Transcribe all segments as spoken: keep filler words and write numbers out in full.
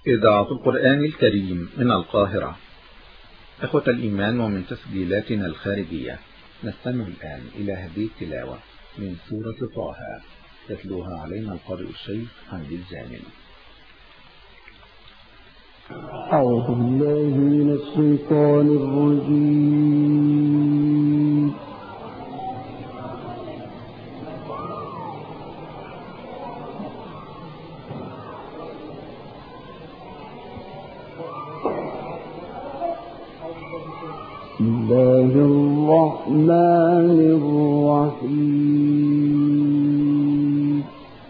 إذاعة القرآن الكريم من القاهرة. إخوة الإيمان، ومن تسجيلاتنا الخارجية نستمع الآن إلى هذه التلاوة من سورة طه، يتلوها علينا القارئ الشيخ حمد الجامل. أعوذ بالله من الشيطان الرجيم. بسم الله الرحمن الرحيم.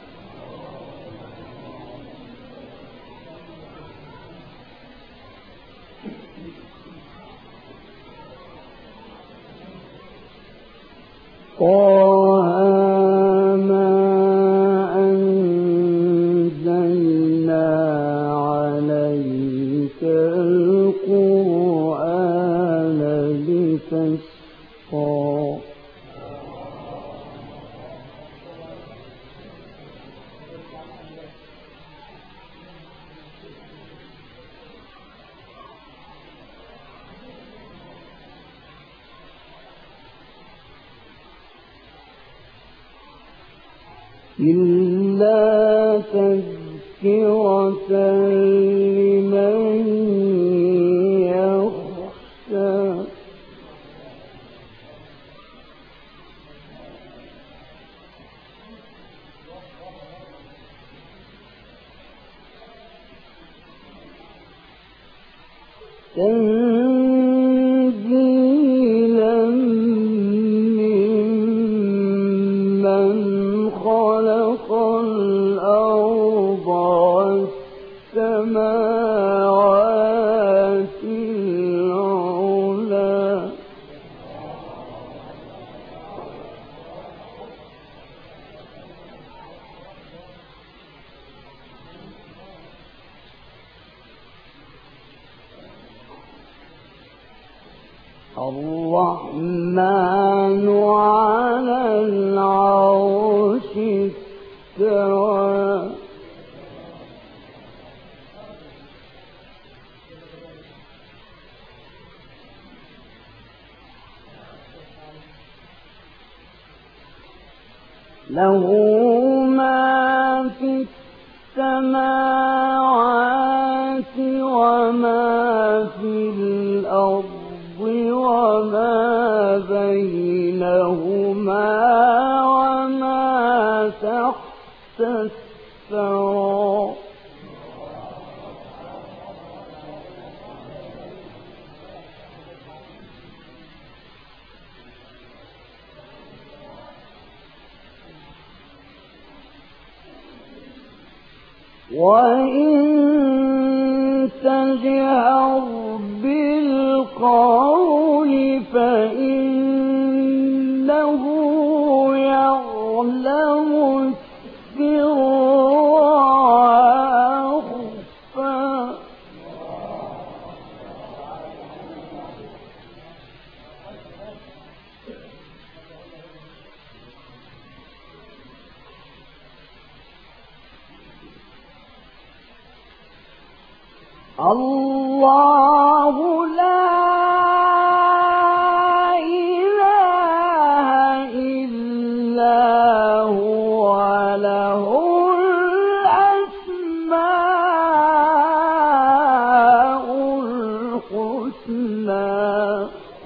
طه ما أنزلنا عليك القرآن لتشقى. إلا تذكرة لمن يخشى. تنزيلا ممن خلق الأرض والسماوات العلى. الرحمن على العرش استوى. له ما في السماوات وما في الأرض وما بينهما وما تحت الثرى. وإن تجهر بالقول فإنه يعلم السر وأخفى. الله لا إله إلا هو له الأسماء الحسنى.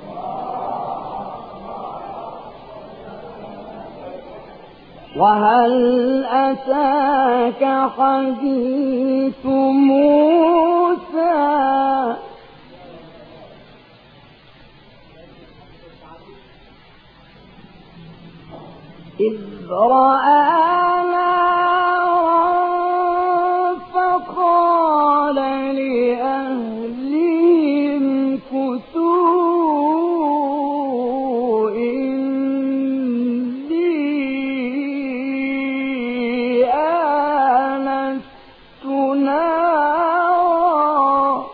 وهل أتاك حديث موسى إذ رأى نارا فقال لأهلهم كثوا إني آنست نارا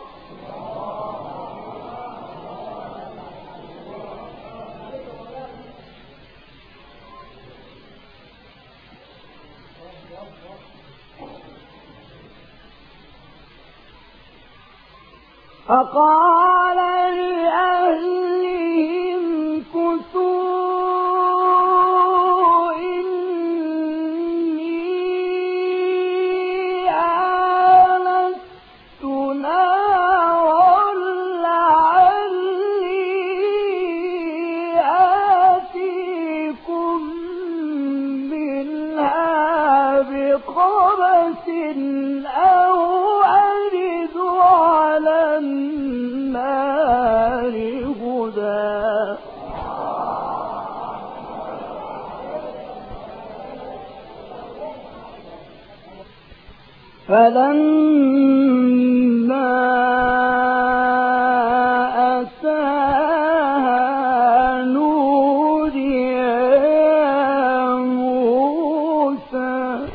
فقال لأهلهم كثوا إني آنست نارا لعلي آتيكم منها بقبس أو أجد على النار هدى. فلما أتاها نودي يا موسى.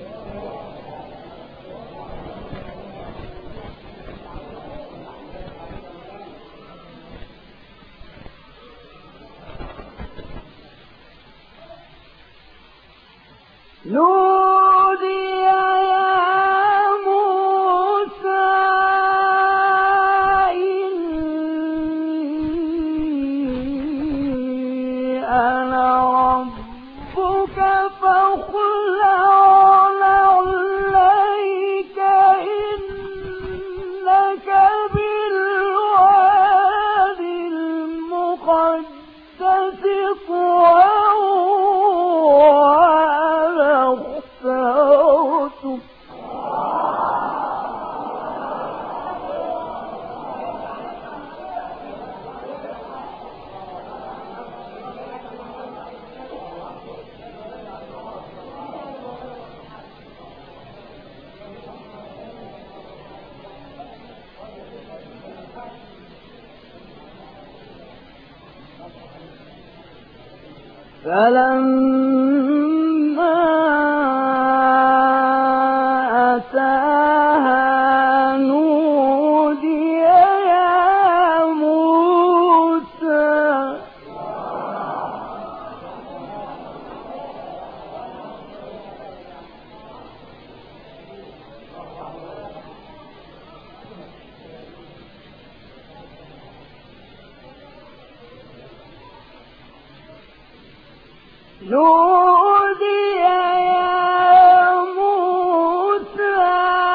نودي يا موسى إني أنا ربك فاخلع نعليك إنك بالوادي المقدس طوى فلما أتاها نودي يا موسى. نودي يا موسى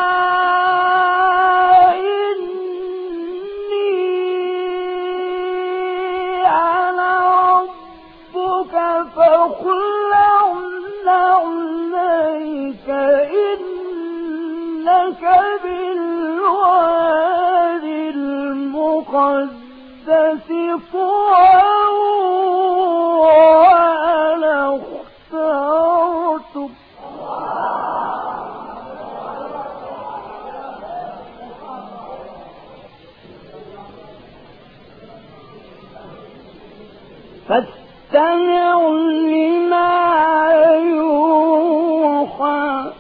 إني أنا ربك فاخلع نعليك إنك بالوادي المقدس طوى فاستمع لما يوحى.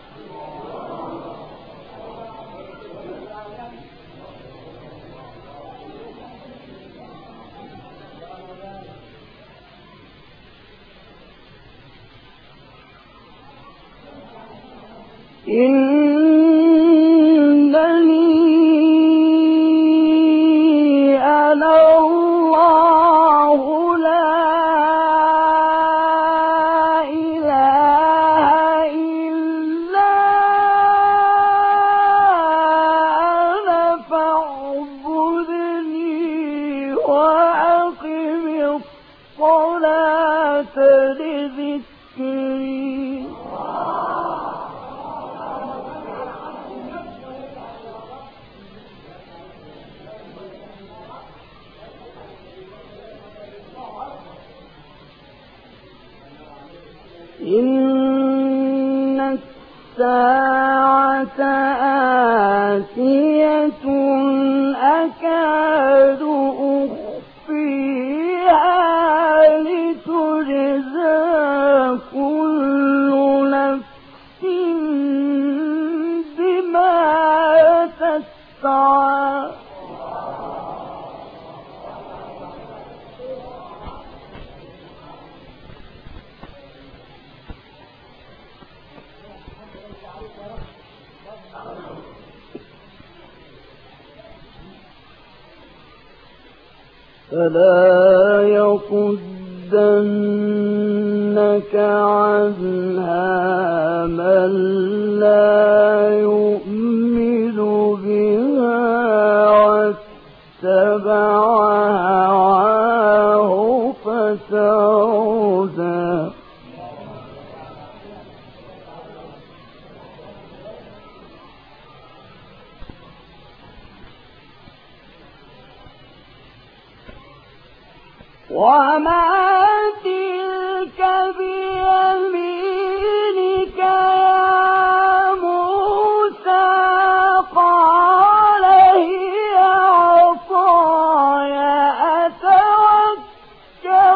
إنني أنا الله لا إله إلا أنا فاعبدني وأقم الصلاة لذكري. إن الساعة آتية أكاد أخفيها لتجزى كل نفس بما تسعى. فلا يصدنك عنها من لا يؤمن بها واتبع هواه فتردى وما تلك بيمينك يا موسى قال هي عصاي أتوكأ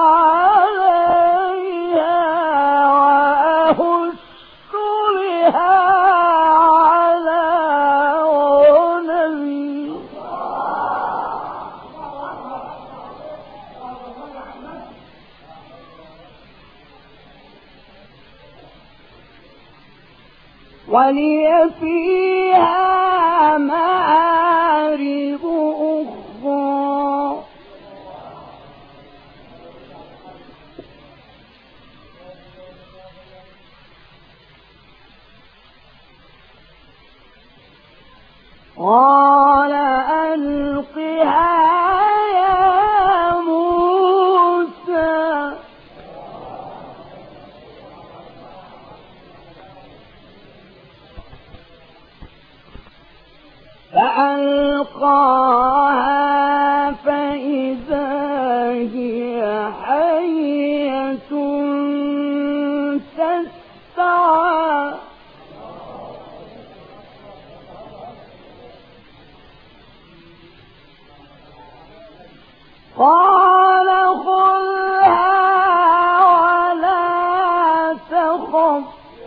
عليها وأهش بها على غنمي ولي فيها مآرب أخرى قال ألقها يا موسى فألقاها فإذا هي حية تسعى قال خذها ولا تخف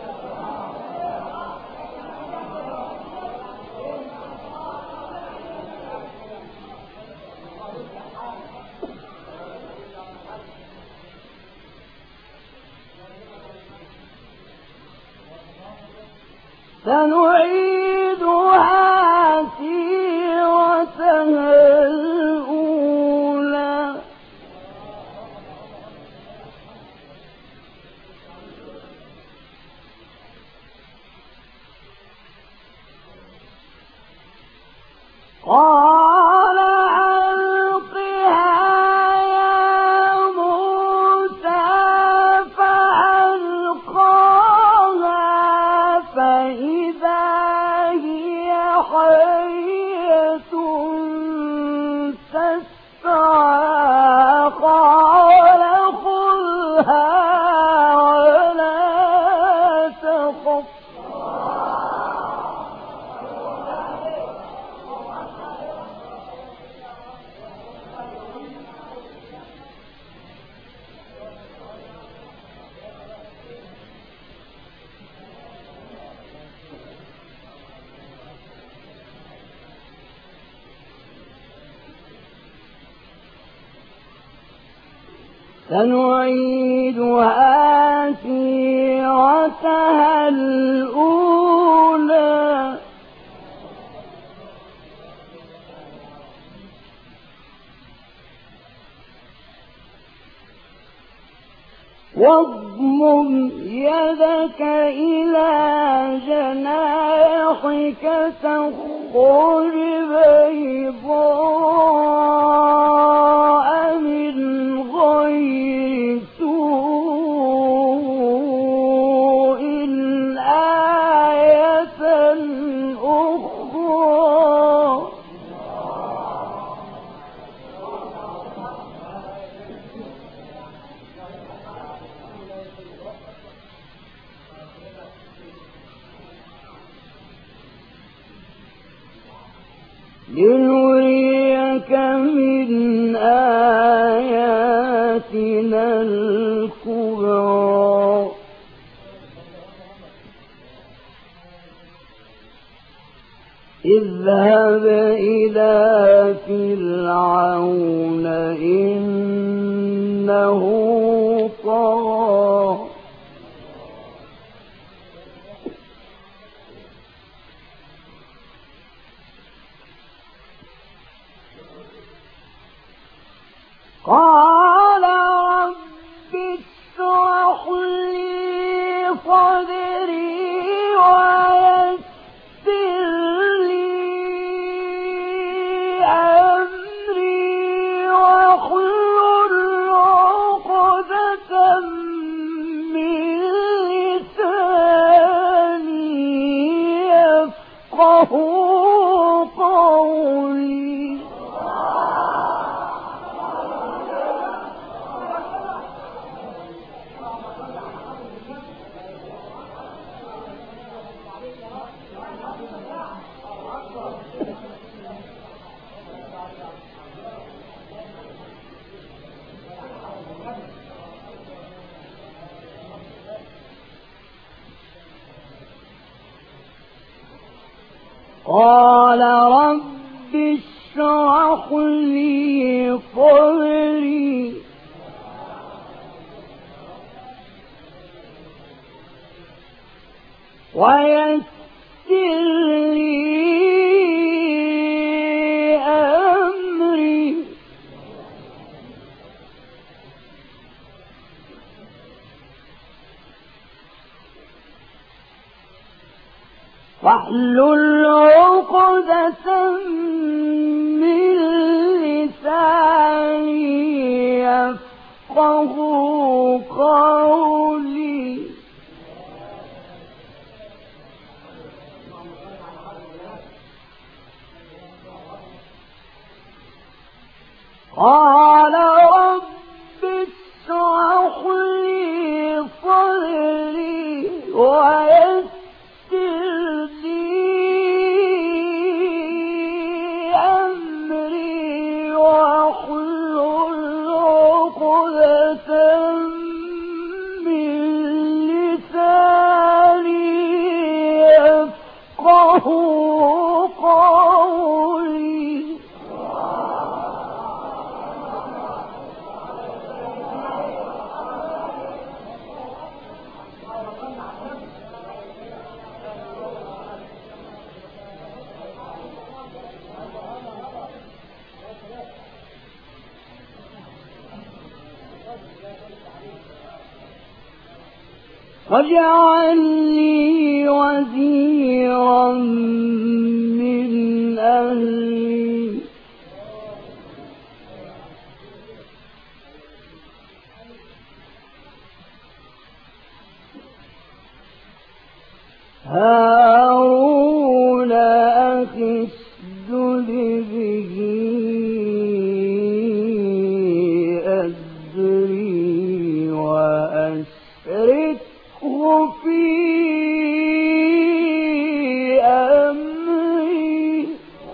سنعيدها سيرتها الأولى قال ألقها يا موسى فألقاها فإذا هي حية تسعى قال خذها ولا تخف سنعيدها سيرتها الأولى واضمم يدك إلى جناحك تخرج بيضاء من غير سوء آية أخرى لنريك من آياتنا الكبرى اذهب إلى فرعون إنه طغى قال رب اشرح لي صدري ويسر لي أمري واحلل عقدة من لساني يفقهوا قولي. قال رب اشرح لي صدري ويسر لي أمري واحلل عقدة من لساني يفقهوا قولي. قال رب اشرح لي صدري ويسر أمري واحلل عقدة من لساني يفقهوا قولي. واجعل لي وزيرا من أهلي هارون أخي اشدد به أزري وأشركه في أمري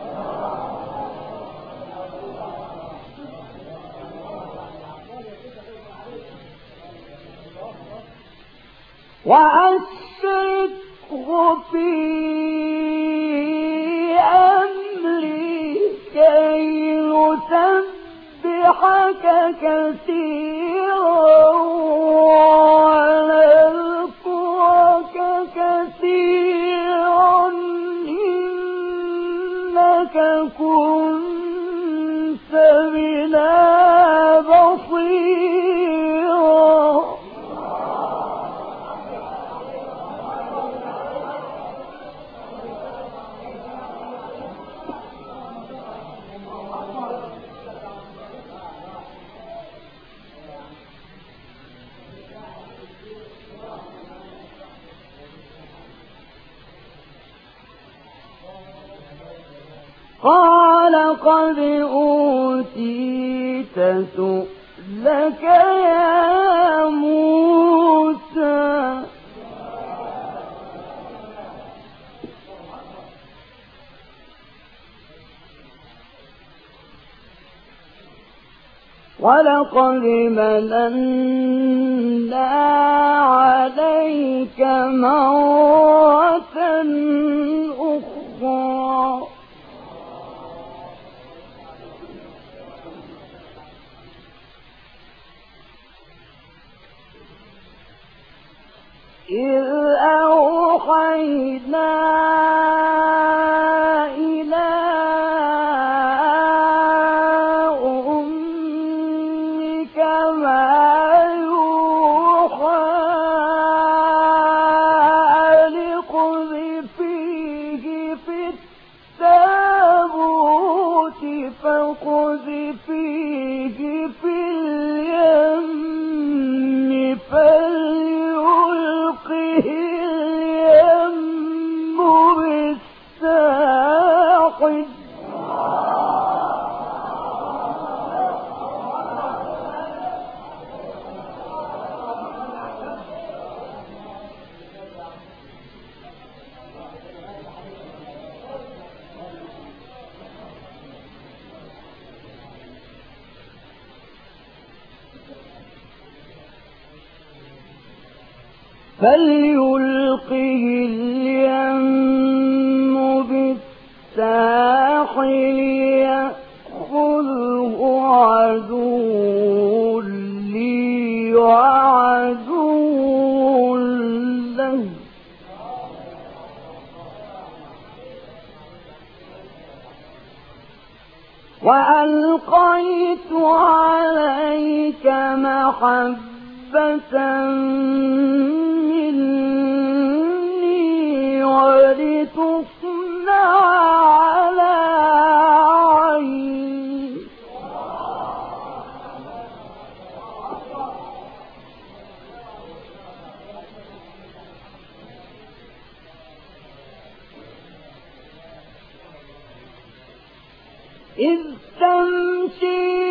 وأشركه في أمري كي نسبحك كثيرا ونذكرك كثيرا إنك كنت بنا بصيرا. قال قد أوتيت سؤلك يا موسى ولقد مننا عليك مرة أخرى إذ أوحينا إلى أمك فاقذفيه في اليم فليلقه اليم بالساحل فليلقه اليم بالساحل يأخذه عدو لي وعدو له وألقيت عليك محبة مني ولتصنع على عيني إذ تمشي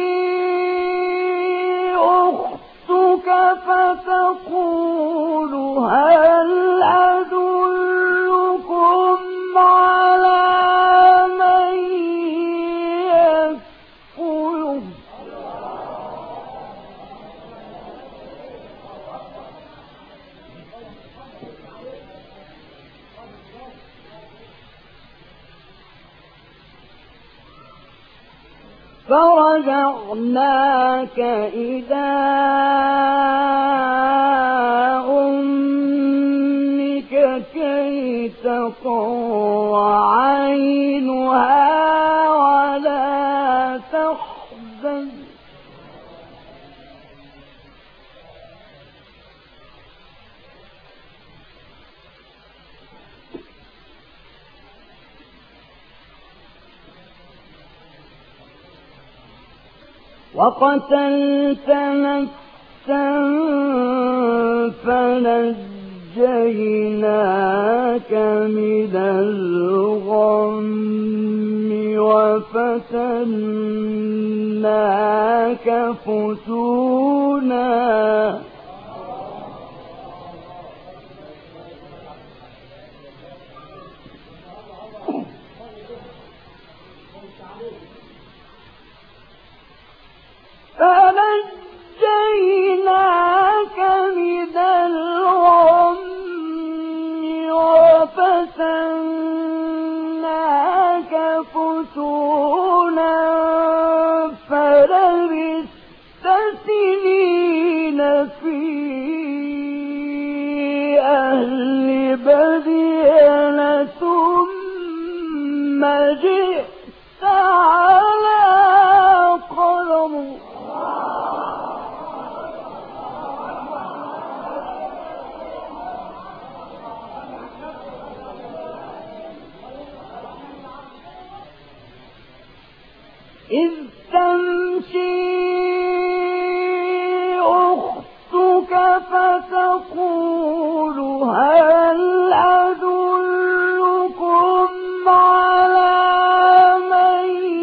أختك فتقول هل أدلكم على من يكفله فرجعناك إلى أمك كي تقر عينها ولا تحزن وقتلت نفسا فنجيناك من الغم وفتناك فتونا فنجيناك من الغم وفتناك فتونا فلبثت سنين في أهل مدين ثم جئت على قدم إذ تمشي أختك فتقول هل أدلكم على من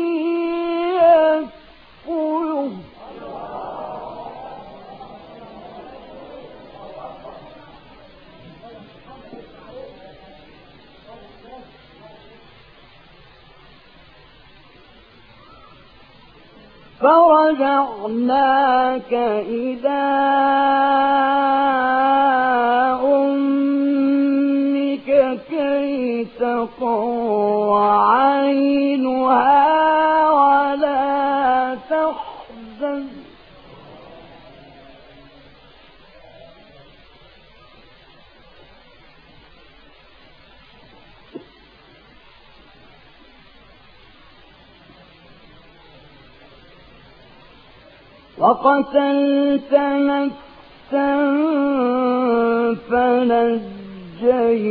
يكفله فرجعناك إلى أمك كي تقر عينها ولا تحزن وقتلت نفسا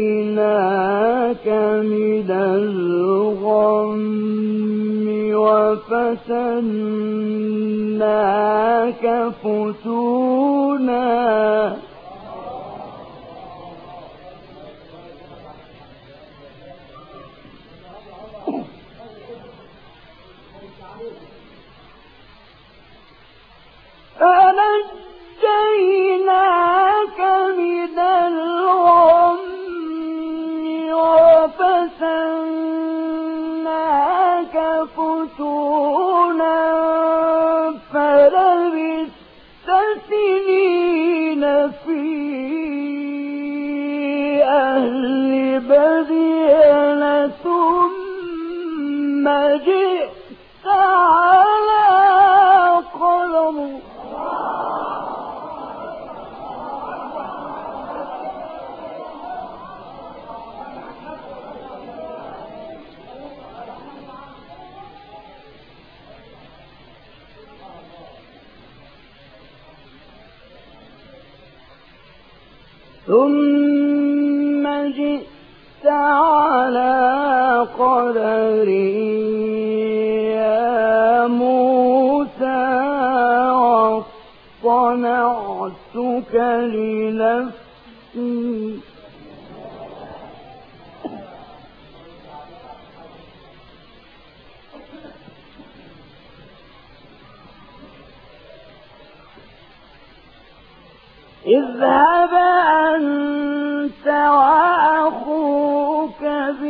فنجيناك من الغم وفتناك فتونا فنجيناك من الغم وفتناك فتونا فلبثت سنين في أهل مدين ثم جئت على قدم ثم جئت على قدري يا موسى واصطنعتك لنفسي اذهب أنت وأخوك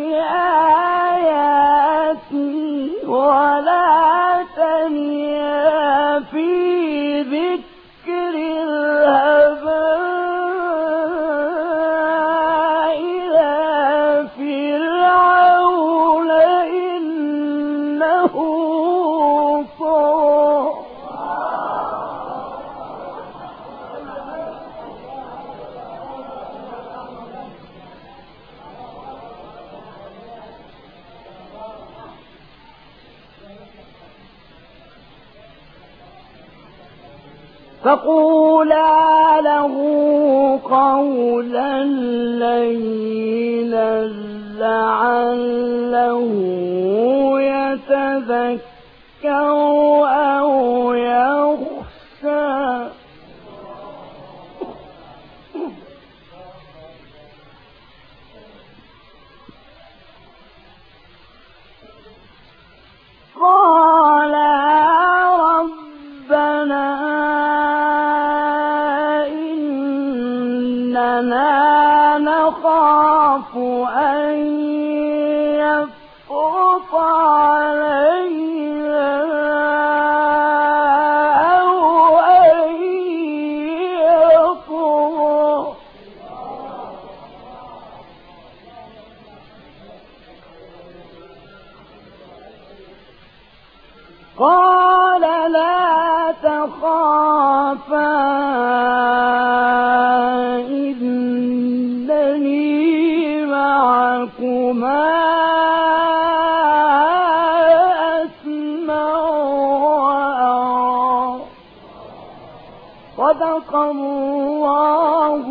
بآياتي ولا تنيا في ذكر الهباء إلى فرعون إنه طغى فقولا له قولا لينا لعله يتذكر أو يخشى قال ربنا إننا نخاف أن يفرط علينا أو أن يطغى قال لا تخافا إنني معكما أسمع وأرى صدق الله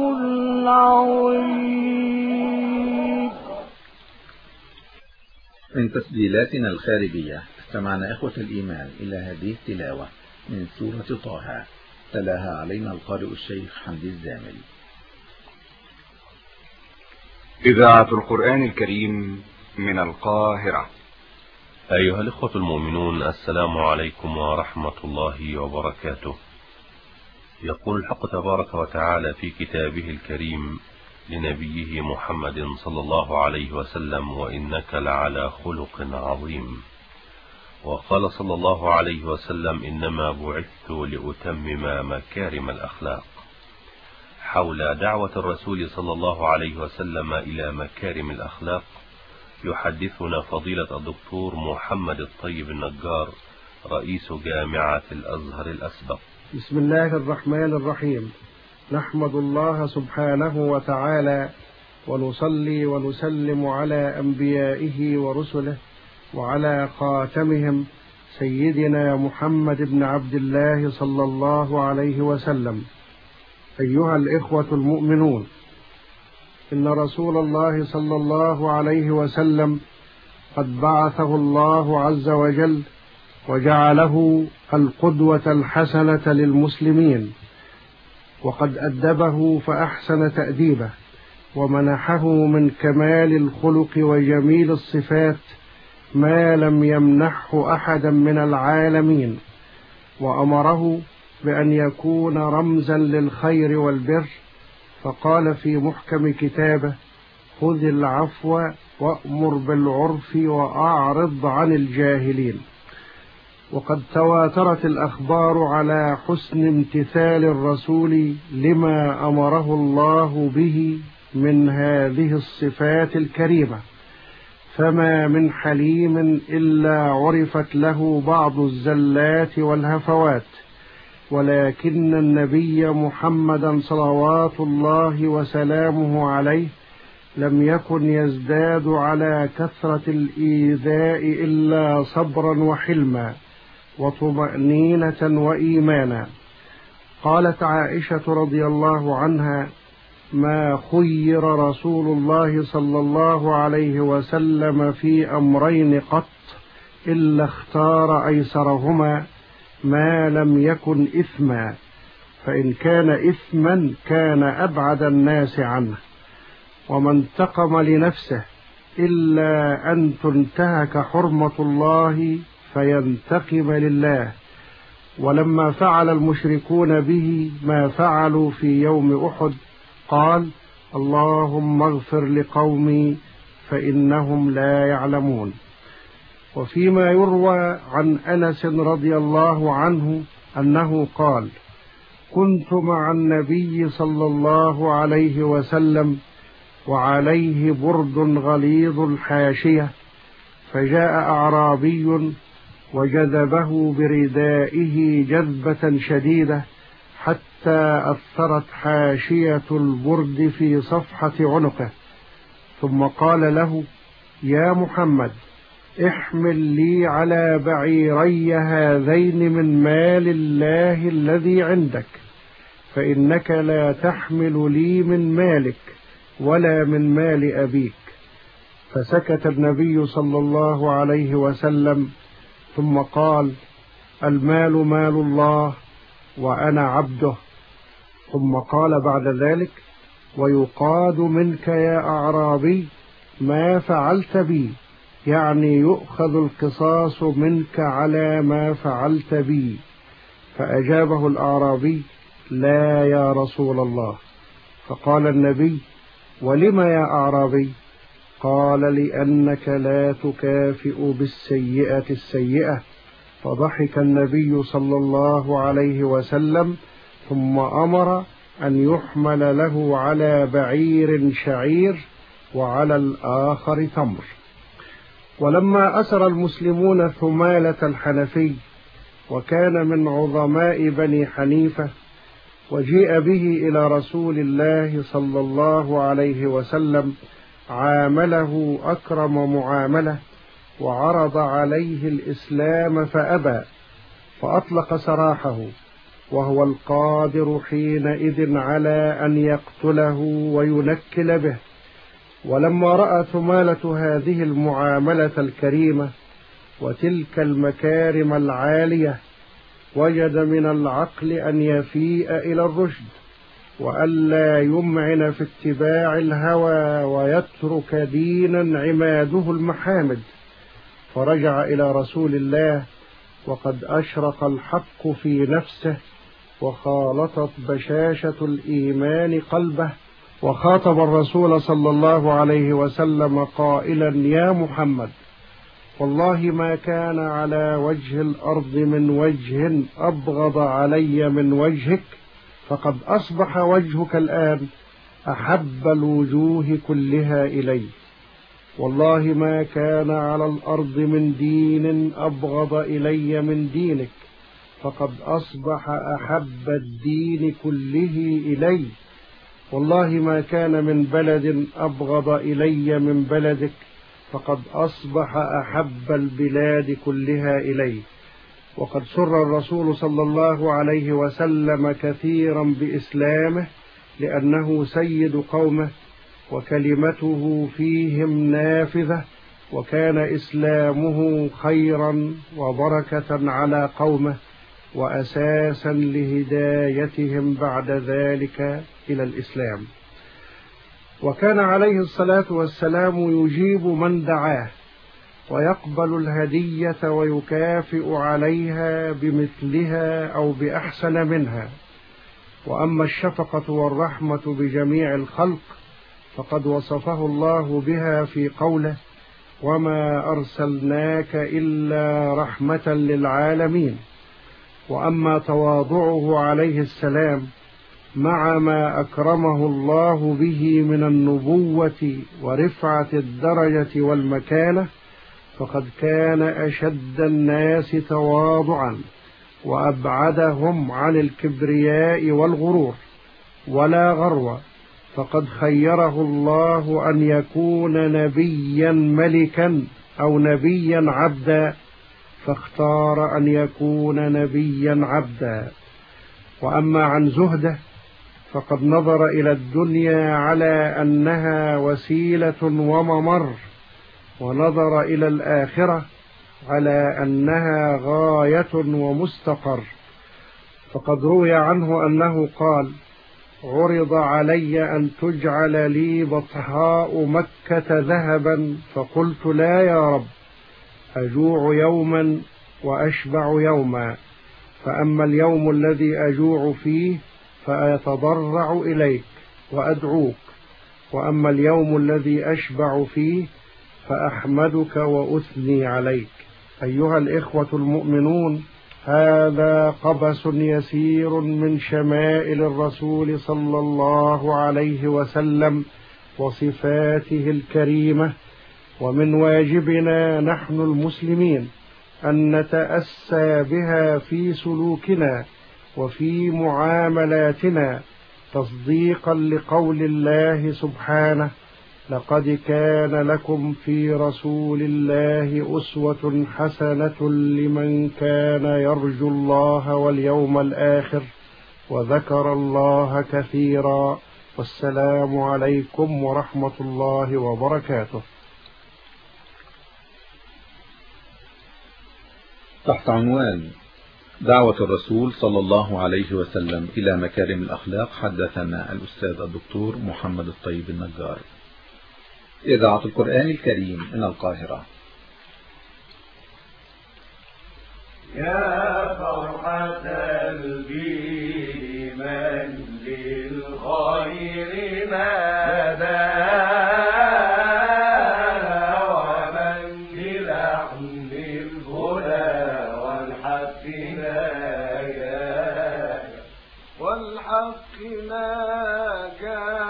العظيم. من تسجيلاتنا الخارجية استمعنا إخوة الإيمان إلى هذه التلاوة من سورة طه، تلاها علينا القارئ الشيخ حمدي الزامل. إذاعة القرآن الكريم من القاهرة. أيها الإخوة المؤمنون، السلام عليكم ورحمة الله وبركاته. يقول الحق تبارك وتعالى في كتابه الكريم لنبيه محمد صلى الله عليه وسلم: وإنك لعلى خلق عظيم. وقال صلى الله عليه وسلم: إنما بعثت لأتمم مكارم الأخلاق. حول دعوة الرسول صلى الله عليه وسلم إلى مكارم الأخلاق يحدثنا فضيلة الدكتور محمد الطيب النجار، رئيس جامعة الأزهر الأسبق. بسم الله الرحمن الرحيم. نحمد الله سبحانه وتعالى ونصلي ونسلم على أنبيائه ورسله وعلى خاتمهم سيدنا محمد بن عبد الله صلى الله عليه وسلم. أيها الإخوة المؤمنون، إن رسول الله صلى الله عليه وسلم قد بعثه الله عز وجل وجعله القدوة الحسنة للمسلمين، وقد أدبه فأحسن تأديبه، ومنحه من كمال الخلق وجميل الصفات ما لم يمنحه أحدا من العالمين، وأمره بأن يكون رمزا للخير والبر، فقال في محكم كتابه: خذ العفو وأمر بالعرف وأعرض عن الجاهلين. وقد تواترت الأخبار على حسن امتثال الرسول لما أمره الله به من هذه الصفات الكريمة، فما من حليم إلا عرفت له بعض الزلات والهفوات، ولكن النبي محمدا صلوات الله وسلامه عليه لم يكن يزداد على كثرة الإيذاء إلا صبرا وحلما وطمأنينة وإيمانا. قالت عائشة رضي الله عنها: ما خير رسول الله صلى الله عليه وسلم في أمرين قط إلا اختار أيسرهما ما لم يكن إثما، فإن كان إثما كان أبعد الناس عنه، وما انتقم لنفسه إلا أن تنتهك حرمة الله فينتقم لله. ولما فعل المشركون به ما فعلوا في يوم أحد قال: اللهم اغفر لقومي فإنهم لا يعلمون. وفيما يروى عن أنس رضي الله عنه أنه قال: كنت مع النبي صلى الله عليه وسلم وعليه برد غليظ الحاشية، فجاء أعرابي وجذبه بردائه جذبة شديدة حتى أثرت حاشية البرد في صفحة عنقه، ثم قال له: يا محمد، احمل لي على بعيري هذين من مال الله الذي عندك، فإنك لا تحمل لي من مالك ولا من مال أبيك. فسكت النبي صلى الله عليه وسلم، ثم قال: المال مال الله وأنا عبده. ثم قال بعد ذلك: ويقاد منك يا أعرابي ما فعلت بي، يعني يؤخذ القصاص منك على ما فعلت بي. فأجابه الأعرابي: لا يا رسول الله. فقال النبي: ولم يا أعرابي؟ قال: لأنك لا تكافئ بالسيئة السيئة. فضحك النبي صلى الله عليه وسلم، ثم أمر أن يحمل له على بعير شعير وعلى الآخر تمر. ولما أسر المسلمون ثمالة الحنفي، وكان من عظماء بني حنيفة، وجيء به إلى رسول الله صلى الله عليه وسلم، عامله أكرم معاملة، وعرض عليه الإسلام فأبى، فأطلق سراحه، وهو القادر حينئذ على أن يقتله وينكل به. ولما رأى ثمالة هذه المعاملة الكريمة وتلك المكارم العالية، وجد من العقل أن يفيء إلى الرشد، وألا يمعن في اتباع الهوى ويترك دينا عماده المحامد، فرجع إلى رسول الله وقد أشرق الحق في نفسه، وخالطت بشاشة الإيمان قلبه، وخاطب الرسول صلى الله عليه وسلم قائلا: يا محمد، والله ما كان على وجه الأرض من وجه أبغض علي من وجهك، فقد أصبح وجهك الآن أحب الوجوه كلها إلي. والله ما كان على الأرض من دين أبغض إلي من دينك، فقد أصبح أحب الدين كله إلي. والله ما كان من بلد أبغض إلي من بلدك، فقد أصبح أحب البلاد كلها إلي. وقد سر الرسول صلى الله عليه وسلم كثيرا بإسلامه، لأنه سيد قومه وكلمته فيهم نافذة، وكان إسلامه خيرا وبركة على قومه وأساسا لهدايتهم بعد ذلك إلى الإسلام. وكان عليه الصلاة والسلام يجيب من دعاه ويقبل الهدية ويكافئ عليها بمثلها أو بأحسن منها. وأما الشفقة والرحمة بجميع الخلق فقد وصفه الله بها في قوله: وما أرسلناك إلا رحمة للعالمين. وأما تواضعه عليه السلام مع ما أكرمه الله به من النبوة ورفعة الدرجة والمكانة فقد كان أشد الناس تواضعا وأبعدهم عن الكبرياء والغرور ولا غرو، فقد خيره الله أن يكون نبيا ملكا أو نبيا عبدا، فاختار أن يكون نبيا عبدا. وأما عن زهده فقد نظر إلى الدنيا على أنها وسيلة وممر، ونظر إلى الآخرة على أنها غاية ومستقر. فقد روي عنه أنه قال: عرض علي أن تجعل لي بطحاء مكة ذهبا، فقلت لا يا رب، أجوع يوما وأشبع يوما، فأما اليوم الذي أجوع فيه فأتضرع إليك وأدعوك، وأما اليوم الذي أشبع فيه فأحمدك وأثني عليك. أيها الإخوة المؤمنون، هذا قبس يسير من شمائل الرسول صلى الله عليه وسلم وصفاته الكريمة، ومن واجبنا نحن المسلمين أن نتأسى بها في سلوكنا وفي معاملاتنا، تصديقا لقول الله سبحانه: لقد كان لكم في رسول الله أسوة حسنة لمن كان يرجو الله واليوم الآخر وذكر الله كثيرا. والسلام عليكم ورحمة الله وبركاته. تحت عنوان دعوة الرسول صلى الله عليه وسلم إلى مكارم الأخلاق، حدثنا الأستاذ الدكتور محمد الطيب النجار. إذاعة القرآن الكريم من القاهرة. يا فرحة البير من للخير نادى، ومن للحن الهدى والحق ناجى، والحق ناجى.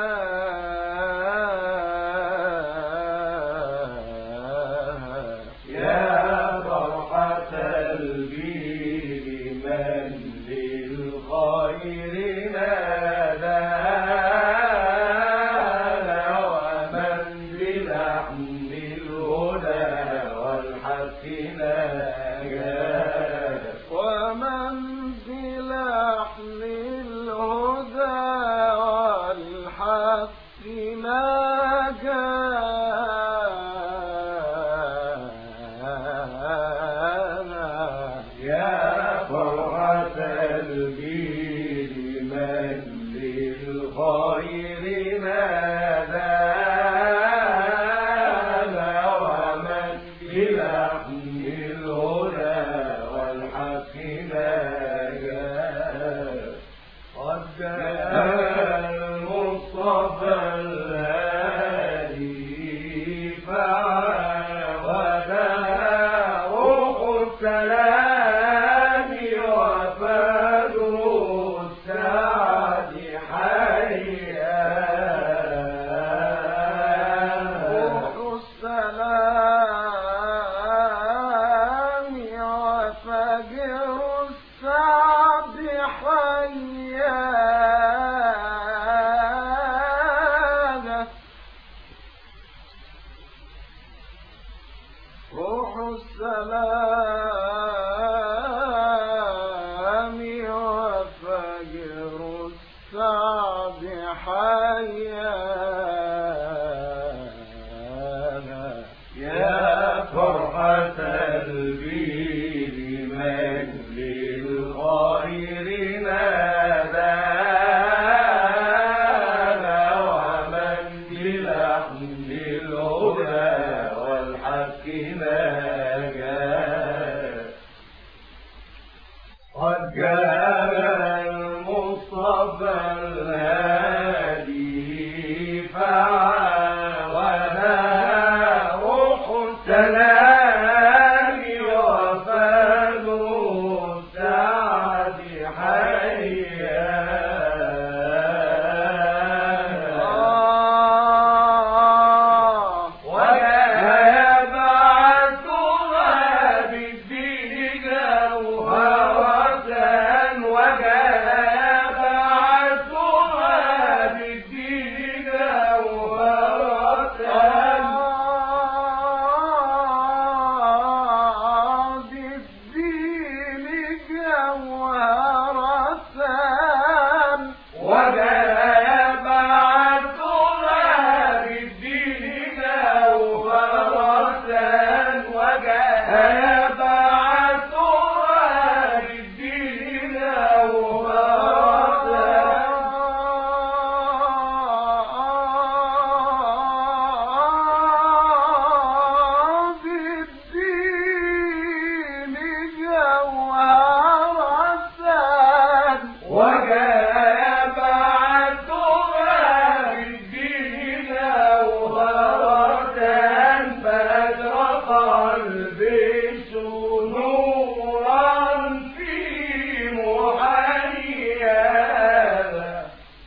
روح السلام تلبيد من للخير نادانا ومن بلحن الهدى والحق نجانا قد كان المصطفى الهادي فعاونا روح السلام وفاد السعد حيا ويبعثها بالدين جوهرة ويبعثها بالدين جوهرة بالدين جوهرة ويبعثها بالدين جوهرة ويبعثها بالدين جوهرة بالدين جوهرة ويبعثها بالدين جوهرة فأجرى قلبي نورا في محيانا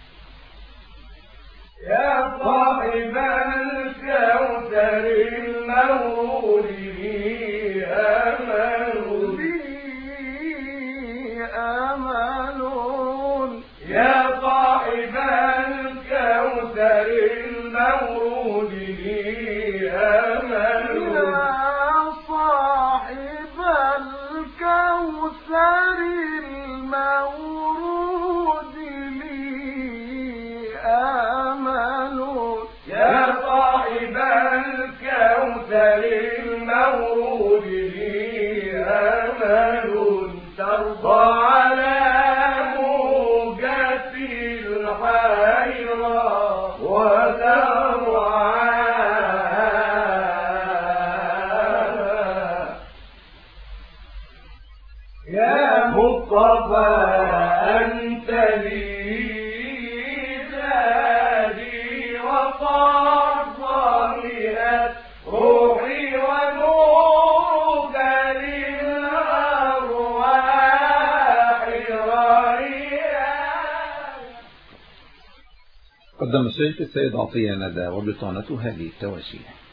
يا صاحب الكوثر المولود لي أمل لي أمل يا صاحب الكوثر المولود لي أمل يا صاحب الكوثر المورود لي أمل يا صاحب الكوثر المورود لي أمل ترضى على موجة الحيرة وترعاها يا مصطفى أنت لي زادي وصار ظاهرة روحي ونورك للأرواح رأيا. قدم الشيخ السيد عطية ندى وبطانته هذه التواشيح.